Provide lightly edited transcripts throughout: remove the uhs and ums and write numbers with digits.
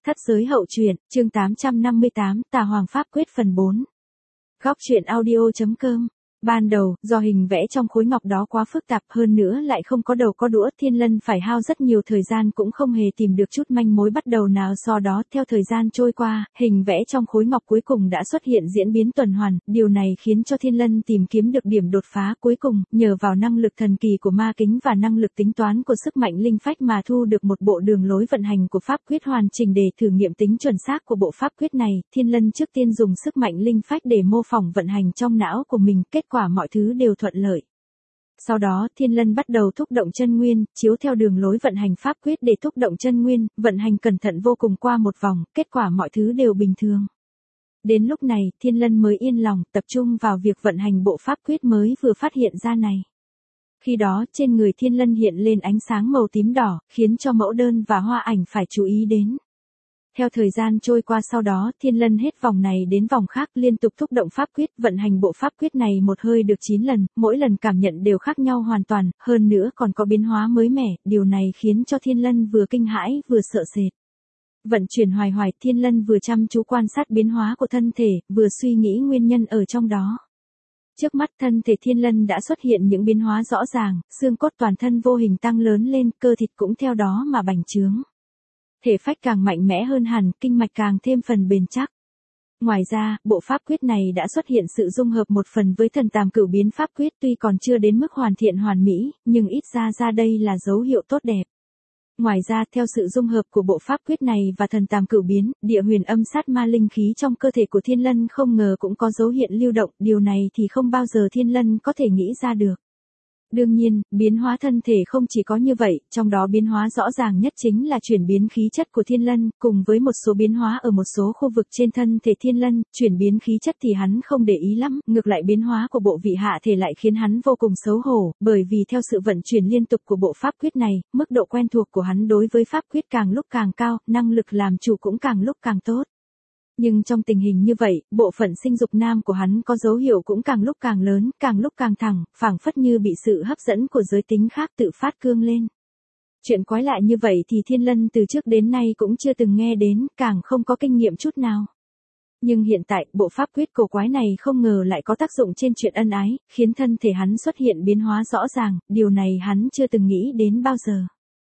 Thất giới hậu truyện, chương 858, Tà Hoàng Pháp Quyết phần 4. Góc truyện audio.com. Ban đầu, do hình vẽ trong khối ngọc đó quá phức tạp, hơn nữa lại không có đầu có đũa, Thiên Lân phải hao rất nhiều thời gian cũng không hề tìm được chút manh mối bắt đầu nào. Sau đó, theo thời gian trôi qua, hình vẽ trong khối ngọc cuối cùng đã xuất hiện diễn biến tuần hoàn, điều này khiến cho Thiên Lân tìm kiếm được điểm đột phá. Cuối cùng, nhờ vào năng lực thần kỳ của ma kính và năng lực tính toán của sức mạnh linh phách mà thu được một bộ đường lối vận hành của pháp quyết hoàn chỉnh. Để thử nghiệm tính chuẩn xác của bộ pháp quyết này, Thiên Lân trước tiên dùng sức mạnh linh phách để mô phỏng vận hành trong não của mình, kết quả mọi thứ đều thuận lợi. Sau đó, Thiên Lân bắt đầu thúc động chân nguyên, chiếu theo đường lối vận hành pháp quyết để thúc động chân nguyên, vận hành cẩn thận vô cùng qua một vòng, kết quả mọi thứ đều bình thường. Đến lúc này, Thiên Lân mới yên lòng, tập trung vào việc vận hành bộ pháp quyết mới vừa phát hiện ra này. Khi đó, trên người Thiên Lân hiện lên ánh sáng màu tím đỏ, khiến cho mẫu đơn và hoa ảnh phải chú ý đến. Theo thời gian trôi qua, sau đó, Thiên Lân hết vòng này đến vòng khác, liên tục thúc động pháp quyết, vận hành bộ pháp quyết này một hơi được 9 lần, mỗi lần cảm nhận đều khác nhau hoàn toàn, hơn nữa còn có biến hóa mới mẻ, điều này khiến cho Thiên Lân vừa kinh hãi vừa sợ sệt. Vận chuyển hoài hoài, Thiên Lân vừa chăm chú quan sát biến hóa của thân thể, vừa suy nghĩ nguyên nhân ở trong đó. Trước mắt thân thể Thiên Lân đã xuất hiện những biến hóa rõ ràng, xương cốt toàn thân vô hình tăng lớn lên, cơ thịt cũng theo đó mà bành trướng. Thể phách càng mạnh mẽ hơn hẳn, kinh mạch càng thêm phần bền chắc. Ngoài ra, bộ pháp quyết này đã xuất hiện sự dung hợp một phần với thần tam cửu biến pháp quyết, tuy còn chưa đến mức hoàn thiện hoàn mỹ, nhưng ít ra đây là dấu hiệu tốt đẹp. Ngoài ra, theo sự dung hợp của bộ pháp quyết này và thần tam cửu biến, địa huyền âm sát ma linh khí trong cơ thể của Thiên Lân không ngờ cũng có dấu hiện lưu động, điều này thì không bao giờ Thiên Lân có thể nghĩ ra được. Đương nhiên, biến hóa thân thể không chỉ có như vậy, trong đó biến hóa rõ ràng nhất chính là chuyển biến khí chất của Thiên Lân, cùng với một số biến hóa ở một số khu vực trên thân thể Thiên Lân. Chuyển biến khí chất thì hắn không để ý lắm, ngược lại biến hóa của bộ vị hạ thể lại khiến hắn vô cùng xấu hổ, bởi vì theo sự vận chuyển liên tục của bộ pháp quyết này, mức độ quen thuộc của hắn đối với pháp quyết càng lúc càng cao, năng lực làm chủ cũng càng lúc càng tốt. Nhưng trong tình hình như vậy, bộ phận sinh dục nam của hắn có dấu hiệu cũng càng lúc càng lớn, càng lúc càng thẳng, phảng phất như bị sự hấp dẫn của giới tính khác tự phát cương lên. Chuyện quái lạ như vậy thì Thiên Lân từ trước đến nay cũng chưa từng nghe đến, càng không có kinh nghiệm chút nào. Nhưng hiện tại, bộ pháp quyết cổ quái này không ngờ lại có tác dụng trên chuyện ân ái, khiến thân thể hắn xuất hiện biến hóa rõ ràng, điều này hắn chưa từng nghĩ đến bao giờ.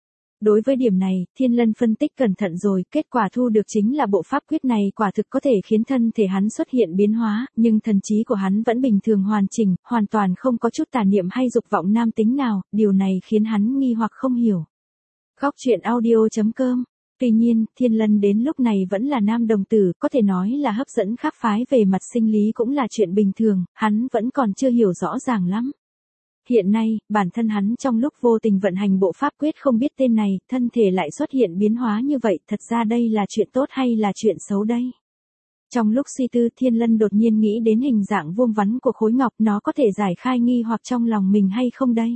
Đối với điểm này, Thiên Lân phân tích cẩn thận rồi, kết quả thu được chính là bộ pháp quyết này quả thực có thể khiến thân thể hắn xuất hiện biến hóa, nhưng thần trí của hắn vẫn bình thường hoàn chỉnh, hoàn toàn không có chút tà niệm hay dục vọng nam tính nào, điều này khiến hắn nghi hoặc không hiểu. Góc truyện audio.com. Tuy nhiên, Thiên Lân đến lúc này vẫn là nam đồng tử, có thể nói là hấp dẫn khác phái về mặt sinh lý cũng là chuyện bình thường, hắn vẫn còn chưa hiểu rõ ràng lắm. Hiện nay, bản thân hắn trong lúc vô tình vận hành bộ pháp quyết không biết tên này, thân thể lại xuất hiện biến hóa như vậy, thật ra đây là chuyện tốt hay là chuyện xấu đây? Trong lúc suy tư, Thiên Lân đột nhiên nghĩ đến hình dạng vuông vắn của khối ngọc, nó có thể giải khai nghi hoặc trong lòng mình hay không đây?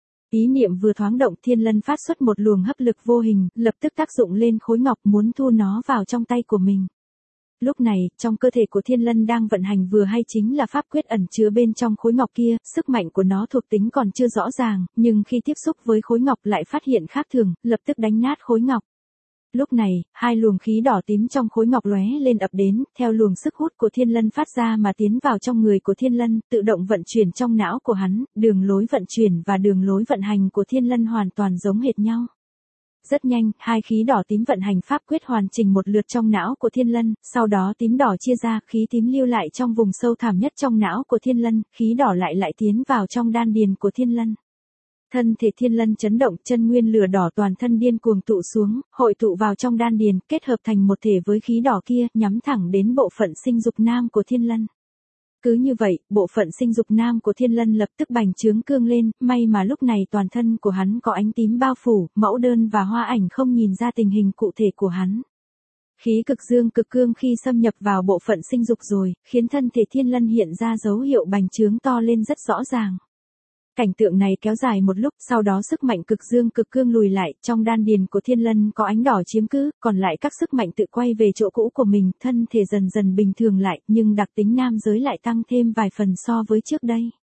Ý niệm vừa thoáng động, Thiên Lân phát xuất một luồng hấp lực vô hình, lập tức tác dụng lên khối ngọc muốn thu nó vào trong tay của mình. Lúc này, trong cơ thể của Thiên Lân đang vận hành vừa hay chính là pháp quyết ẩn chứa bên trong khối ngọc kia, sức mạnh của nó thuộc tính còn chưa rõ ràng, nhưng khi tiếp xúc với khối ngọc lại phát hiện khác thường, lập tức đánh nát khối ngọc. Lúc này, hai luồng khí đỏ tím trong khối ngọc lóe lên ập đến, theo luồng sức hút của Thiên Lân phát ra mà tiến vào trong người của Thiên Lân, tự động vận chuyển trong não của hắn, đường lối vận chuyển và đường lối vận hành của Thiên Lân hoàn toàn giống hệt nhau. Rất nhanh, hai khí đỏ tím vận hành pháp quyết hoàn chỉnh một lượt trong não của Thiên Lân, sau đó tím đỏ chia ra, khí tím lưu lại trong vùng sâu thẳm nhất trong não của Thiên Lân, khí đỏ lại tiến vào trong đan điền của Thiên Lân. Thân thể Thiên Lân chấn động, chân nguyên lửa đỏ toàn thân điên cuồng tụ xuống, hội tụ vào trong đan điền, kết hợp thành một thể với khí đỏ kia, nhắm thẳng đến bộ phận sinh dục nam của Thiên Lân. Cứ như vậy, bộ phận sinh dục nam của Thiên Lân lập tức bành trướng cương lên, may mà lúc này toàn thân của hắn có ánh tím bao phủ, mẫu đơn và hoa ảnh không nhìn ra tình hình cụ thể của hắn. Khí cực dương cực cương khi xâm nhập vào bộ phận sinh dục rồi, khiến thân thể Thiên Lân hiện ra dấu hiệu bành trướng to lên rất rõ ràng. Cảnh tượng này kéo dài một lúc, sau đó sức mạnh cực dương cực cương lùi lại, trong đan điền của Thiên Lân có ánh đỏ chiếm cứ, còn lại các sức mạnh tự quay về chỗ cũ của mình, thân thể dần dần bình thường lại, nhưng đặc tính nam giới lại tăng thêm vài phần so với trước đây.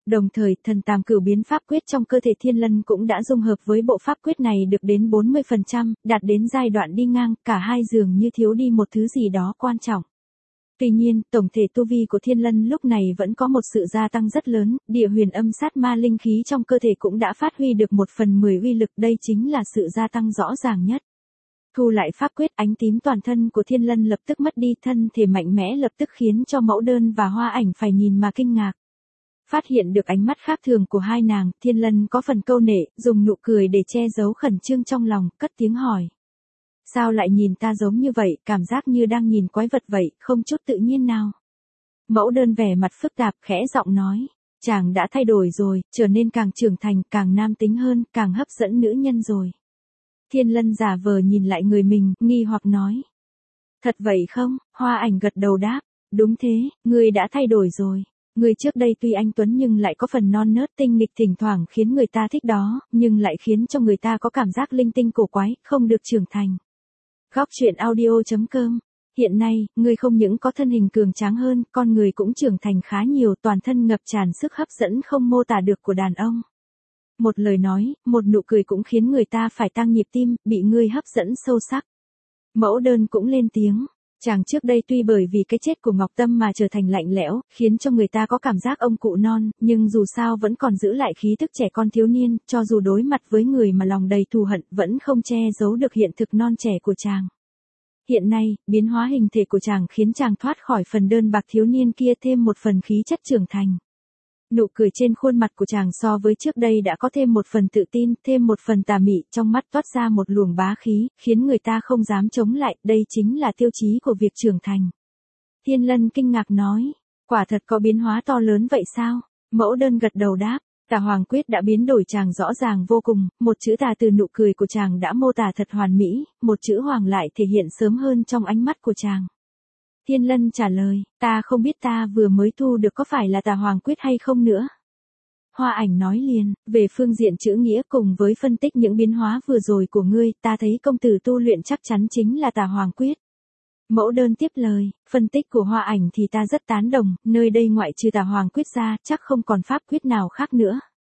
Đồng thời, thần tam cửu biến pháp quyết trong cơ thể Thiên Lân cũng đã dung hợp với bộ pháp quyết này được đến 40%, đạt đến giai đoạn đi ngang, cả hai dường như thiếu đi một thứ gì đó quan trọng. Tuy nhiên, tổng thể tu vi của Thiên Lân lúc này vẫn có một sự gia tăng rất lớn, địa huyền âm sát ma linh khí trong cơ thể cũng đã phát huy được 1/10 uy lực, đây chính là sự gia tăng rõ ràng nhất. Thu lại pháp quyết, ánh tím toàn thân của Thiên Lân lập tức mất đi, thân thể mạnh mẽ lập tức khiến cho Mẫu Đơn và Hoa Ảnh phải nhìn mà kinh ngạc. Phát hiện được ánh mắt khác thường của hai nàng, Thiên Lân có phần câu nệ, dùng nụ cười để che giấu khẩn trương trong lòng, cất tiếng hỏi. Sao lại nhìn ta giống như vậy, cảm giác như đang nhìn quái vật vậy, không chút tự nhiên nào. Mẫu Đơn vẻ mặt phức tạp, khẽ giọng nói. Chàng đã thay đổi rồi, trở nên càng trưởng thành, càng nam tính hơn, càng hấp dẫn nữ nhân rồi. Thiên Lân giả vờ nhìn lại người mình, nghi hoặc nói. Thật vậy không? Hoa Ảnh gật đầu đáp. Đúng thế, ngươi đã thay đổi rồi. Người trước đây tuy anh tuấn nhưng lại có phần non nớt tinh nghịch, thỉnh thoảng khiến người ta thích đó, nhưng lại khiến cho người ta có cảm giác linh tinh cổ quái, không được trưởng thành. Góc truyện audio.com. Hiện nay, người không những có thân hình cường tráng hơn, con người cũng trưởng thành khá nhiều, toàn thân ngập tràn sức hấp dẫn không mô tả được của đàn ông. Một lời nói, một nụ cười cũng khiến người ta phải tăng nhịp tim, bị ngươi hấp dẫn sâu sắc. Mẫu Đơn cũng lên tiếng. Chàng trước đây tuy bởi vì cái chết của Ngọc Tâm mà trở thành lạnh lẽo, khiến cho người ta có cảm giác ông cụ non, nhưng dù sao vẫn còn giữ lại khí thức trẻ con thiếu niên, cho dù đối mặt với người mà lòng đầy thù hận, vẫn không che giấu được hiện thực non trẻ của chàng. Hiện nay, biến hóa hình thể của chàng khiến chàng thoát khỏi phần đơn bạc thiếu niên kia, thêm một phần khí chất trưởng thành. Nụ cười trên khuôn mặt của chàng so với trước đây đã có thêm một phần tự tin, thêm một phần tà mị, trong mắt toát ra một luồng bá khí, khiến người ta không dám chống lại, đây chính là tiêu chí của việc trưởng thành. Thiên Lân kinh ngạc nói, quả thật có biến hóa to lớn vậy sao? Mẫu Đơn gật đầu đáp, Tà Hoàng Quyết đã biến đổi chàng rõ ràng vô cùng, một chữ tà từ nụ cười của chàng đã mô tả thật hoàn mỹ, một chữ hoàng lại thể hiện sớm hơn trong ánh mắt của chàng. Thiên Lân trả lời, ta không biết ta vừa mới thu được có phải là Tà Hoàng Quyết hay không nữa. Hoa Ảnh nói liền, về phương diện chữ nghĩa cùng với phân tích những biến hóa vừa rồi của ngươi, ta thấy công tử tu luyện chắc chắn chính là Tà Hoàng Quyết. Mẫu Đơn tiếp lời, phân tích của Hoa Ảnh thì ta rất tán đồng, nơi đây ngoại trừ Tà Hoàng Quyết ra, chắc không còn pháp quyết nào khác nữa.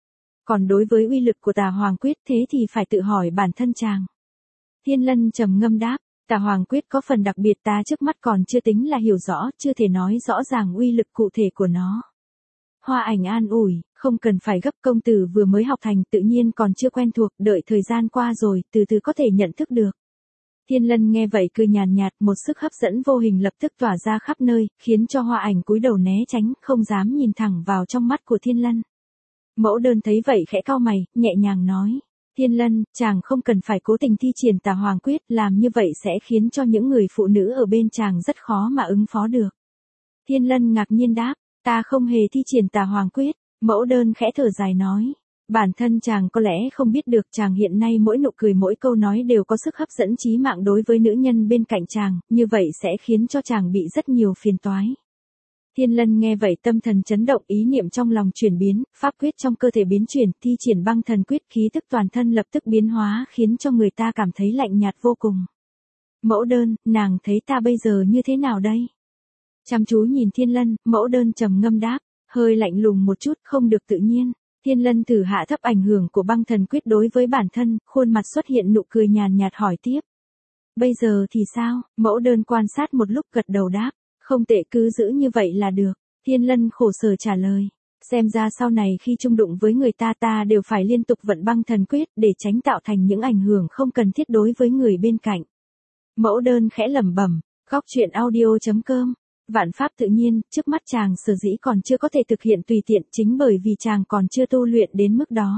Còn đối với uy lực của Tà Hoàng Quyết thế thì phải tự hỏi bản thân chàng. Thiên Lân trầm ngâm đáp. Tà Hoàng Quyết có phần đặc biệt, ta trước mắt còn chưa tính là hiểu rõ, chưa thể nói rõ ràng uy lực cụ thể của nó. Hoa Ảnh an ủi, không cần phải gấp, công tử vừa mới học thành, tự nhiên còn chưa quen thuộc, đợi thời gian qua rồi, từ từ có thể nhận thức được. Thiên Lân nghe vậy cười nhàn nhạt, một sức hấp dẫn vô hình lập tức tỏa ra khắp nơi, khiến cho Hoa Ảnh cúi đầu né tránh, không dám nhìn thẳng vào trong mắt của Thiên Lân. Mẫu Đơn thấy vậy khẽ cau mày, nhẹ nhàng nói. Thiên Lân, chàng không cần phải cố tình thi triển Tà Hoàng Quyết, làm như vậy sẽ khiến cho những người phụ nữ ở bên chàng rất khó mà ứng phó được. Thiên Lân ngạc nhiên đáp, ta không hề thi triển Tà Hoàng Quyết. Mẫu Đơn khẽ thở dài nói, bản thân chàng có lẽ không biết được, chàng hiện nay mỗi nụ cười mỗi câu nói đều có sức hấp dẫn chí mạng đối với nữ nhân bên cạnh chàng, như vậy sẽ khiến cho chàng bị rất nhiều phiền toái. Thiên Lân nghe vậy tâm thần chấn động, ý niệm trong lòng chuyển biến, pháp quyết trong cơ thể biến chuyển, thi triển băng thần quyết, khí tức toàn thân lập tức biến hóa, khiến cho người ta cảm thấy lạnh nhạt vô cùng. Mẫu Đơn, nàng thấy ta bây giờ như thế nào đây? Chăm chú nhìn Thiên Lân, Mẫu Đơn trầm ngâm đáp, hơi lạnh lùng một chút, không được tự nhiên. Thiên Lân thử hạ thấp ảnh hưởng của băng thần quyết đối với bản thân, khuôn mặt xuất hiện nụ cười nhàn nhạt hỏi tiếp. Bây giờ thì sao? Mẫu Đơn quan sát một lúc gật đầu đáp. Không tệ, cứ giữ như vậy là được. Thiên Lân khổ sở trả lời. Xem ra sau này khi chung đụng với người ta đều phải liên tục vận băng thần quyết để tránh tạo thành những ảnh hưởng không cần thiết đối với người bên cạnh. Mẫu Đơn khẽ lẩm bẩm. Góc truyện audio.com. Vạn pháp tự nhiên, trước mắt chàng sở dĩ còn chưa có thể thực hiện tùy tiện chính bởi vì chàng còn chưa tu luyện đến mức đó.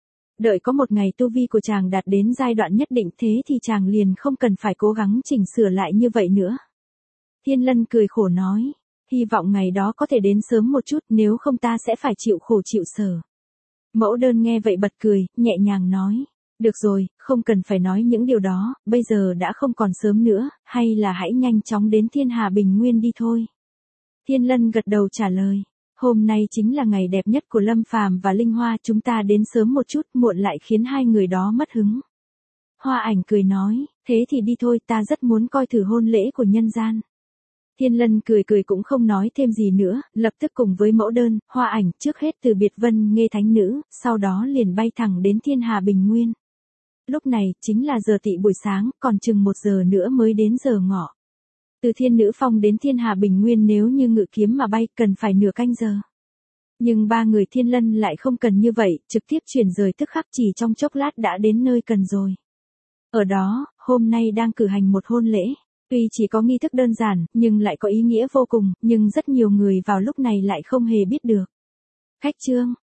Đợi có một ngày tu vi của chàng đạt đến giai đoạn nhất định thế thì chàng liền không cần phải cố gắng chỉnh sửa lại như vậy nữa. Thiên Lân cười khổ nói, hy vọng ngày đó có thể đến sớm một chút, nếu không ta sẽ phải chịu khổ chịu sở. Mẫu Đơn nghe vậy bật cười, nhẹ nhàng nói, được rồi, không cần phải nói những điều đó, bây giờ đã không còn sớm nữa, hay là hãy nhanh chóng đến Thiên Hà Bình Nguyên đi thôi. Thiên Lân gật đầu trả lời, hôm nay chính là ngày đẹp nhất của Lâm Phàm và Linh Hoa, chúng ta đến sớm một chút, muộn lại khiến hai người đó mất hứng. Hoa Ảnh cười nói, thế thì đi thôi, ta rất muốn coi thử hôn lễ của nhân gian. Thiên Lân cười cười cũng không nói thêm gì nữa, lập tức cùng với mẫu đơn, hoa ảnh trước hết từ biệt Vân Nghê thánh nữ, sau đó liền bay thẳng đến Thiên Hà Bình Nguyên. Lúc này, chính là giờ tỵ buổi sáng, còn chừng 1 giờ nữa mới đến giờ ngọ. Từ Thiên Nữ Phong đến Thiên Hà Bình Nguyên nếu như ngự kiếm mà bay cần phải nửa canh giờ. Nhưng 3 người Thiên Lân lại không cần như vậy, trực tiếp chuyển rời tức khắc chỉ trong chốc lát đã đến nơi cần rồi. Ở đó, hôm nay đang cử hành một hôn lễ. Tuy chỉ có nghi thức đơn giản, nhưng lại có ý nghĩa vô cùng, nhưng rất nhiều người vào lúc này lại không hề biết được. Khách trương,